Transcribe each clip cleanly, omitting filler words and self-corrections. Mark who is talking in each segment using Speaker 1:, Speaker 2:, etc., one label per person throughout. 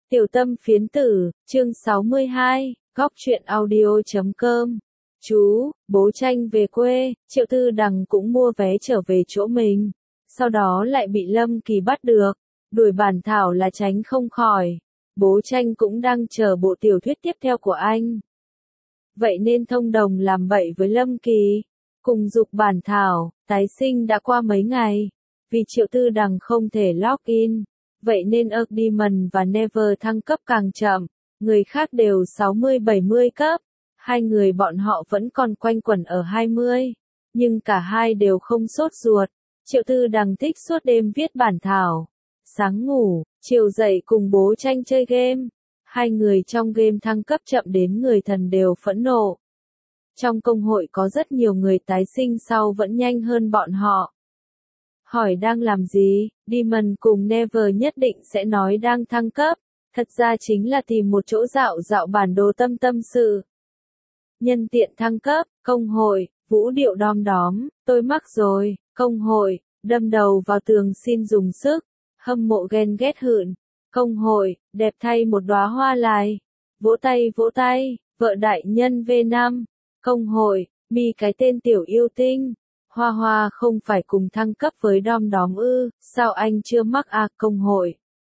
Speaker 1: Tiểu tâm phiến tử, chương 62, góc truyện audio.com. Chú, bố Tranh về quê, Triệu Tư Đằng cũng mua vé trở về chỗ mình. Sau đó lại bị Lâm Kỳ bắt được, đuổi bản thảo là tránh không khỏi. Bố Tranh cũng đang chờ bộ tiểu thuyết tiếp theo của anh. Vậy nên thông đồng làm bậy với Lâm Kỳ, cùng dục bản thảo, tái sinh đã qua mấy ngày. Vì Triệu Tư Đằng không thể login. Vậy nên Demon và Never thăng cấp càng chậm, người khác đều 60-70 cấp, hai người bọn họ vẫn còn quanh quẩn ở 20, nhưng cả hai đều không sốt ruột. Triệu Tư Đằng thích suốt đêm viết bản thảo, sáng ngủ, chiều dậy cùng bố Tranh chơi game, hai người trong game thăng cấp chậm đến người thần đều phẫn nộ. Trong công hội có rất nhiều người tái sinh sau vẫn nhanh hơn bọn họ. Hỏi đang làm gì, Demon cùng Never nhất định sẽ nói đang thăng cấp, thật ra chính là tìm một chỗ dạo dạo bản đồ tâm sự. Nhân tiện thăng cấp, công hội, vũ điệu đom đóm, tôi mắc rồi, công hội, đâm đầu vào tường xin dùng sức, hâm mộ ghen ghét hượn, công hội, đẹp thay một đóa hoa lại, vỗ tay, vợ đại nhân V5, công hội, mi cái tên tiểu yêu tinh. Hoa Hoa không phải cùng thăng cấp với đom đóm ư, sao anh chưa mắc à, công hội.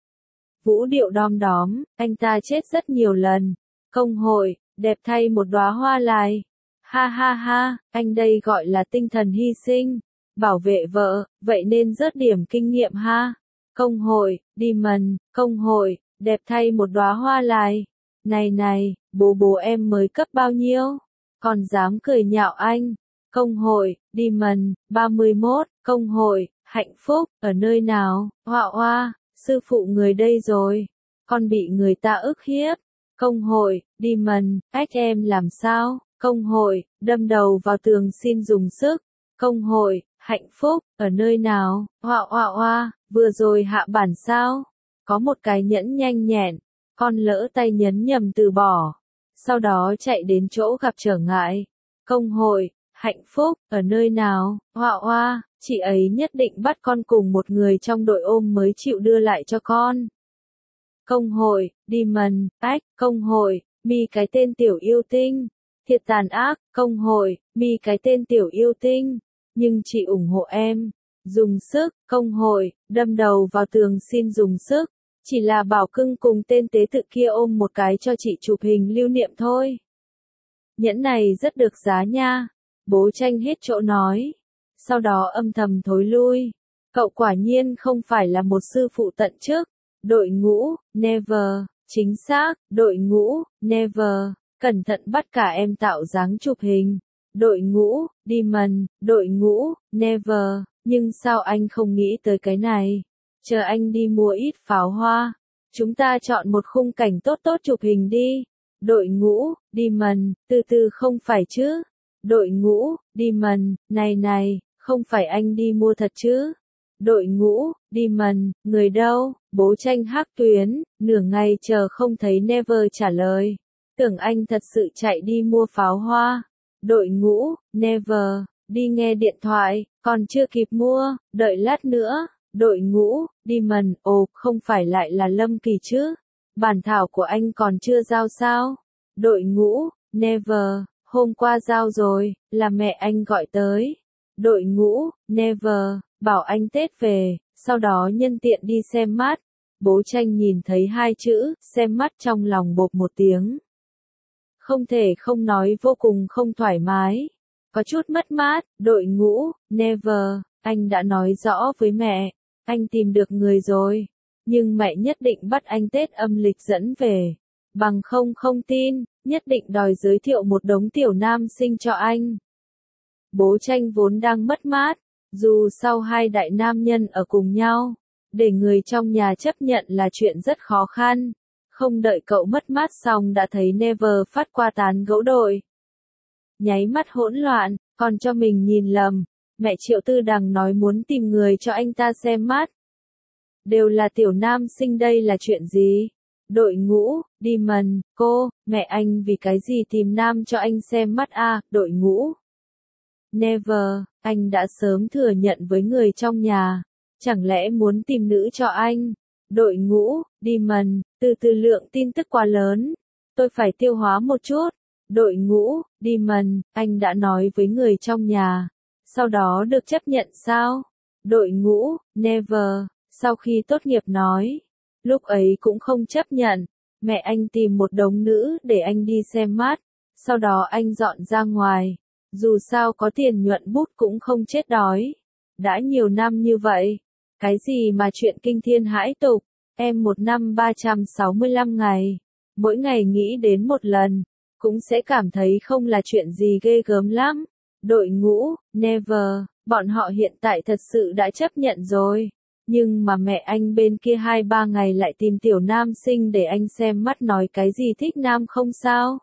Speaker 1: Vũ điệu đom đóm, anh ta chết rất nhiều lần. Công hội, đẹp thay một đóa hoa lại. Ha ha ha, anh đây gọi là tinh thần hy sinh, bảo vệ vợ, vậy nên rớt điểm kinh nghiệm ha. Công hội, Demon, công hội, đẹp thay một đóa hoa lại. Này, bố em mới cấp bao nhiêu? Còn dám cười nhạo anh. Công hội, Demon, 31, công hội, hạnh phúc, ở nơi nào, Hoa, sư phụ người đây rồi, con bị người ta ức hiếp. Công hội, Demon, em làm sao, công hội, đâm đầu vào tường xin dùng sức. Công hội, hạnh phúc, ở nơi nào, Hoa, vừa rồi hạ bản sao, có một cái nhẫn nhanh nhẹn, con lỡ tay nhấn nhầm từ bỏ, sau đó chạy đến chỗ gặp trở ngại. Công hội, hạnh phúc, ở nơi nào, Hoa, chị ấy nhất định bắt con cùng một người trong đội ôm mới chịu đưa lại cho con. Công hội, Demon, công hội, mi cái tên tiểu yêu tinh, thiệt tàn ác, công hội, mi cái tên tiểu yêu tinh, nhưng chị ủng hộ em, dùng sức, công hội, đâm đầu vào tường xin dùng sức, chỉ là bảo cưng cùng tên tế tự kia ôm một cái cho chị chụp hình lưu niệm thôi. Nhẫn này rất được giá nha. Bố Tranh hết chỗ nói, sau đó âm thầm thối lui. Cậu quả nhiên không phải là một sư phụ tận chức. Đội ngũ, Never, chính xác, đội ngũ, Never, cẩn thận bắt cả em tạo dáng chụp hình. Đội ngũ, Demon, đội ngũ, Never, nhưng sao anh không nghĩ tới cái này? Chờ anh đi mua ít pháo hoa, chúng ta chọn một khung cảnh tốt chụp hình đi. Đội ngũ, Demon, từ không phải chứ? Đội ngũ, Demon, này, không phải anh đi mua thật chứ? Đội ngũ, Demon, người đâu? Bố Tranh hắc tuyến, nửa ngày chờ không thấy Never trả lời. Tưởng anh thật sự chạy đi mua pháo hoa. Đội ngũ, Never, đi nghe điện thoại, còn chưa kịp mua, đợi lát nữa. Đội ngũ, Demon, không phải lại là Lâm Kỳ chứ? Bản thảo của anh còn chưa giao sao? Đội ngũ, Never, hôm qua giao rồi, là mẹ anh gọi tới. Đội ngũ, Never, bảo anh Tết về, sau đó nhân tiện đi xem mắt. Bố Tranh nhìn thấy hai chữ, xem mắt trong lòng bộp một tiếng. Không thể không nói vô cùng không thoải mái. Có chút mất mát, đội ngũ, Never, anh đã nói rõ với mẹ, anh tìm được người rồi. Nhưng mẹ nhất định bắt anh Tết âm lịch dẫn về. Bằng không tin, nhất định đòi giới thiệu một đống tiểu nam sinh cho anh. Bố Tranh vốn đang mất mát, dù sau hai đại nam nhân ở cùng nhau, để người trong nhà chấp nhận là chuyện rất khó khăn. Không đợi cậu mất mát xong đã thấy Never phát qua tán gẫu đội. Nháy mắt hỗn loạn, còn cho mình nhìn lầm, mẹ Triệu Tư Đằng nói muốn tìm người cho anh ta xem mắt. Đều là tiểu nam sinh đây là chuyện gì? Đội ngũ, Demon, mẹ anh vì cái gì tìm nam cho anh xem mắt à, đội ngũ. Never, anh đã sớm thừa nhận với người trong nhà, chẳng lẽ muốn tìm nữ cho anh? Đội ngũ, Demon, từ từ lượng tin tức quá lớn. Tôi phải tiêu hóa một chút. Đội ngũ, Demon, anh đã nói với người trong nhà. Sau đó được chấp nhận sao? Đội ngũ, Never, sau khi tốt nghiệp nói. Lúc ấy cũng không chấp nhận. Mẹ anh tìm một đống nữ để anh đi xem mắt. Sau đó anh dọn ra ngoài. Dù sao có tiền nhuận bút cũng không chết đói. Đã nhiều năm như vậy. Cái gì mà chuyện kinh thiên hãi tục. Em một năm 365 ngày. Mỗi ngày nghĩ đến một lần. Cũng sẽ cảm thấy không là chuyện gì ghê gớm lắm. Đội ngũ, Never, bọn họ hiện tại thật sự đã chấp nhận rồi. Nhưng mà mẹ anh bên kia 2-3 ngày lại tìm tiểu nam sinh để anh xem mắt nói cái gì thích nam không sao.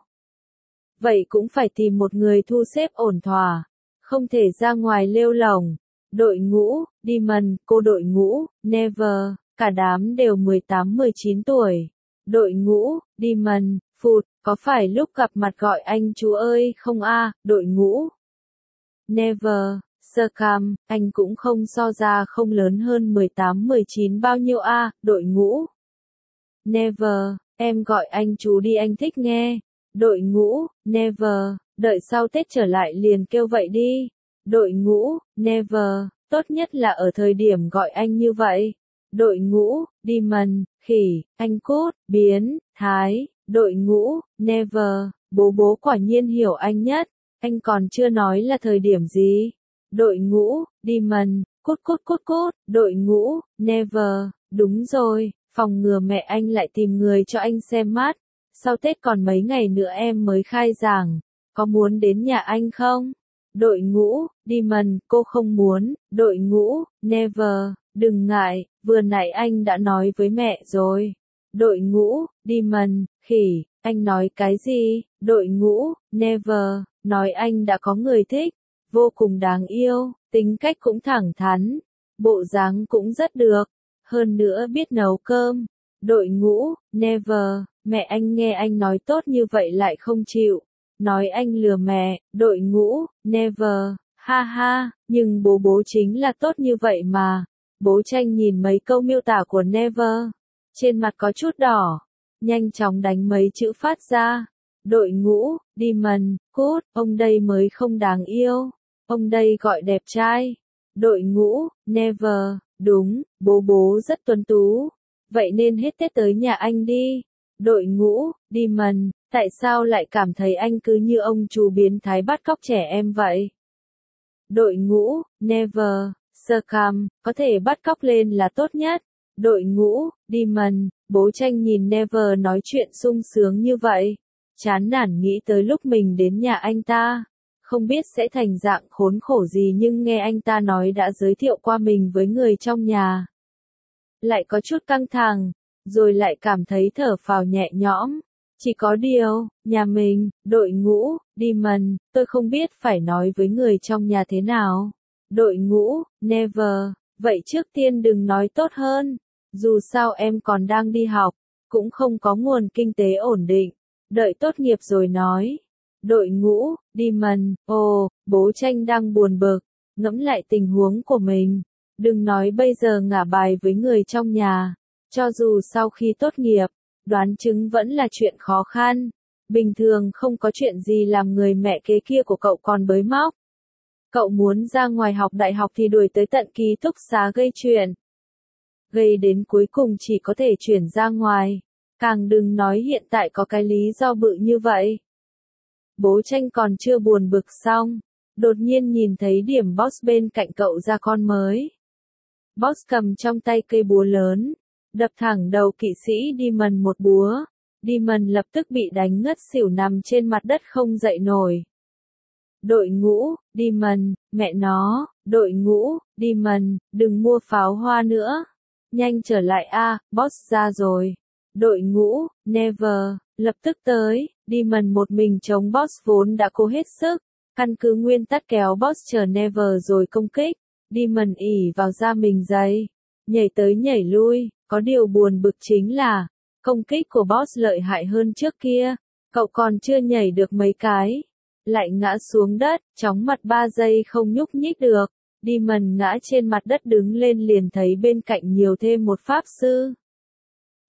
Speaker 1: Vậy cũng phải tìm một người thu xếp ổn thỏa. Không thể ra ngoài lêu lổng. Đội ngũ, Demon, cô đội ngũ, Never, cả đám đều 18-19 tuổi. Đội ngũ, Demon, phụt, có phải lúc gặp mặt gọi anh chú ơi không a? Đội ngũ, Never, Scam, anh cũng không so ra không lớn hơn 18-19 bao nhiêu a? Đội ngũ, Never, em gọi anh chú đi anh thích nghe. Đội ngũ, Never, đợi sau Tết trở lại liền kêu vậy đi. Đội ngũ, Never, tốt nhất là ở thời điểm gọi anh như vậy. Đội ngũ, Demon, khỉ, anh cút, biến, thái. Đội ngũ, Never, bố quả nhiên hiểu anh nhất. Anh còn chưa nói là thời điểm gì. Đội ngũ, Demon, cút. Đội ngũ, Never, đúng rồi, phòng ngừa mẹ anh lại tìm người cho anh xem mắt. Sau Tết còn mấy ngày nữa em mới khai giảng, có muốn đến nhà anh không? Đội ngũ, Demon, cô không muốn. Đội ngũ, Never, đừng ngại, vừa nãy anh đã nói với mẹ rồi. Đội ngũ, Demon, khỉ, anh nói cái gì? Đội ngũ, Never, nói anh đã có người thích, vô cùng đáng yêu, tính cách cũng thẳng thắn, bộ dáng cũng rất được, hơn nữa biết nấu cơm. Đội ngũ, Never, mẹ anh nghe anh nói tốt như vậy lại không chịu, nói anh lừa mẹ. Đội ngũ, Never, ha ha, nhưng bố chính là tốt như vậy mà. Bố Tranh nhìn mấy câu miêu tả của Never, trên mặt có chút đỏ, nhanh chóng đánh mấy chữ phát ra. Đội ngũ, Demon, cút, ông đây mới không đáng yêu, ông đây gọi đẹp trai. Đội ngũ, Never, đúng, bố rất tuấn tú, vậy nên hết Tết tới nhà anh đi. Đội ngũ, Demon, tại sao lại cảm thấy anh cứ như ông chú biến thái bắt cóc trẻ em vậy? Đội ngũ, Never, Scam, có thể bắt cóc lên là tốt nhất. Đội ngũ, Demon, bố Tranh nhìn Never nói chuyện sung sướng như vậy. Chán nản nghĩ tới lúc mình đến nhà anh ta. Không biết sẽ thành dạng khốn khổ gì nhưng nghe anh ta nói đã giới thiệu qua mình với người trong nhà. Lại có chút căng thẳng, rồi lại cảm thấy thở phào nhẹ nhõm. Chỉ có điều, nhà mình, đội ngũ, Demon, tôi không biết phải nói với người trong nhà thế nào. Đội ngũ, Never, vậy trước tiên đừng nói tốt hơn. Dù sao em còn đang đi học, cũng không có nguồn kinh tế ổn định. Đợi tốt nghiệp rồi nói. Đội ngũ, Demon, bố Tranh đang buồn bực, ngẫm lại tình huống của mình. Đừng nói bây giờ ngả bài với người trong nhà. Cho dù sau khi tốt nghiệp, đoán chứng vẫn là chuyện khó khăn. Bình thường không có chuyện gì làm người mẹ kế kia của cậu còn bới móc. Cậu muốn ra ngoài học đại học thì đuổi tới tận ký túc xá gây chuyện. Gây đến cuối cùng chỉ có thể chuyển ra ngoài. Càng đừng nói hiện tại có cái lý do bự như vậy. Bố Tranh còn chưa buồn bực xong, đột nhiên nhìn thấy điểm boss bên cạnh cậu ra con mới. Boss cầm trong tay cây búa lớn, đập thẳng đầu kỵ sĩ Demon một búa. Demon lập tức bị đánh ngất xỉu nằm trên mặt đất không dậy nổi. Đội ngũ, Demon, mẹ nó, đội ngũ, Demon, đừng mua pháo hoa nữa. Nhanh trở lại a, boss ra rồi. Đội ngũ, Never, lập tức tới. Demon một mình chống boss vốn đã cố hết sức. Căn cứ nguyên tắc kéo boss chờ Never rồi công kích. Demon ỉ vào da mình dày, nhảy tới nhảy lui. Có điều buồn bực chính là, công kích của boss lợi hại hơn trước kia. Cậu còn chưa nhảy được mấy cái, lại ngã xuống đất, chóng mặt 3 giây không nhúc nhích được. Demon ngã trên mặt đất đứng lên liền thấy bên cạnh nhiều thêm một pháp sư.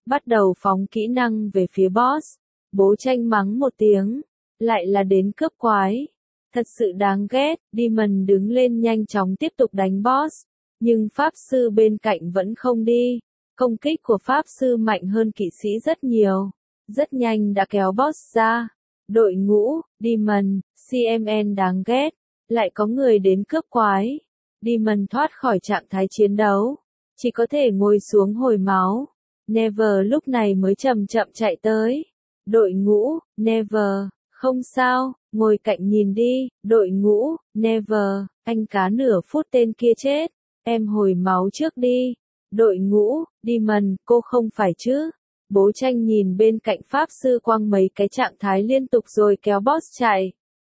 Speaker 1: bắt đầu phóng kỹ năng về phía boss. Bố tranh mắng một tiếng, lại là đến cướp quái. Thật sự đáng ghét, Demon đứng lên nhanh chóng tiếp tục đánh boss, nhưng Pháp Sư bên cạnh vẫn không đi. Công kích của Pháp Sư mạnh hơn kỵ sĩ rất nhiều, rất nhanh đã kéo boss ra. Đội ngũ, Demon, CMN đáng ghét, lại có người đến cướp quái. Demon thoát khỏi trạng thái chiến đấu, chỉ có thể ngồi xuống hồi máu. Never lúc này mới chậm chậm chạy tới. Đội ngũ, Never, không sao, ngồi cạnh nhìn đi. Đội ngũ, Never, anh cá nửa phút tên kia chết, em hồi máu trước đi. Đội ngũ, Demon, cô không phải chứ? Bố tranh nhìn bên cạnh Pháp Sư quăng mấy cái trạng thái liên tục rồi kéo boss chạy.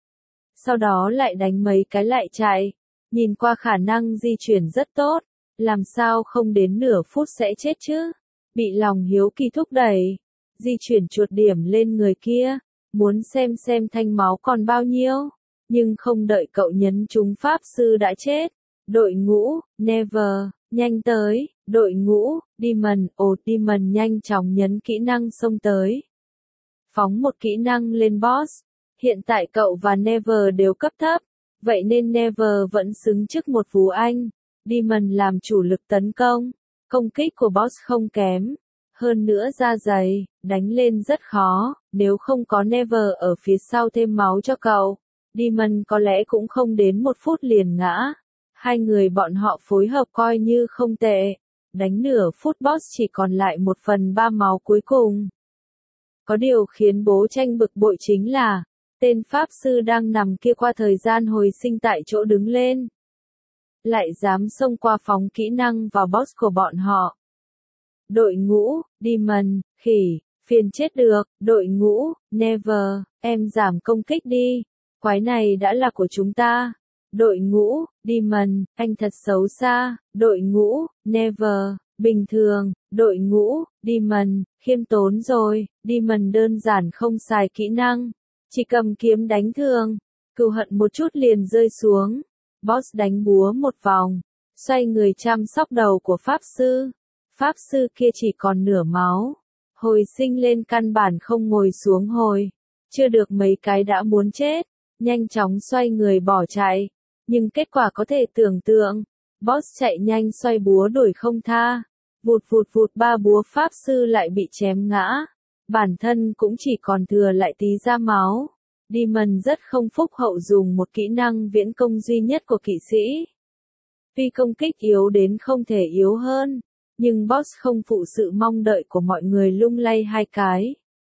Speaker 1: Sau đó lại đánh mấy cái lại chạy. Nhìn qua khả năng di chuyển rất tốt, làm sao không đến nửa phút sẽ chết chứ? Bị lòng hiếu kỳ thúc đẩy, di chuyển chuột điểm lên người kia, muốn xem thanh máu còn bao nhiêu, nhưng không đợi cậu nhấn trúng Pháp Sư đã chết. Đội ngũ, Never, nhanh tới. Đội ngũ, Demon, Demon nhanh chóng nhấn kỹ năng xông tới. Phóng một kỹ năng lên boss. Hiện tại cậu và Never đều cấp thấp, vậy nên Never vẫn xứng trước một Phú Anh. Demon làm chủ lực tấn công, công kích của boss không kém. Hơn nữa da dày, đánh lên rất khó, nếu không có Never ở phía sau thêm máu cho cậu, Demon có lẽ cũng không đến một phút liền ngã. Hai người bọn họ phối hợp coi như không tệ. Đánh nửa phút boss chỉ còn lại 1/3 máu cuối cùng. Có điều khiến bố tranh bực bội chính là, tên Pháp Sư đang nằm kia qua thời gian hồi sinh tại chỗ đứng lên, lại dám xông qua phóng kỹ năng vào boss của bọn họ. Đội ngũ, Demon, khỉ, phiền chết được. Đội ngũ, Never, em giảm công kích đi, quái này đã là của chúng ta. Đội ngũ, Demon, anh thật xấu xa. Đội ngũ, Never, bình thường. Đội ngũ, Demon, khiêm tốn rồi. Demon đơn giản không xài kỹ năng, chỉ cầm kiếm đánh thường, cừu hận một chút liền rơi xuống. Boss đánh búa một vòng, xoay người chăm sóc đầu của Pháp Sư. Pháp Sư kia chỉ còn nửa máu, hồi sinh lên căn bản không ngồi xuống hồi, chưa được mấy cái đã muốn chết, nhanh chóng xoay người bỏ chạy. Nhưng kết quả có thể tưởng tượng, boss chạy nhanh xoay búa đuổi không tha, vụt 3 búa Pháp Sư lại bị chém ngã, bản thân cũng chỉ còn thừa lại tí ra máu. Demon rất không phúc hậu dùng một kỹ năng viễn công duy nhất của kỵ sĩ. Tuy công kích yếu đến không thể yếu hơn, nhưng boss không phụ sự mong đợi của mọi người, lung lay hai cái.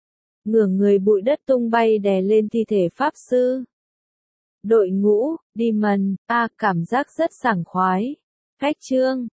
Speaker 1: Ngửa người bụi đất tung bay đè lên thi thể Pháp Sư. Đội ngũ, Demon, cảm giác rất sảng khoái. Khách trương,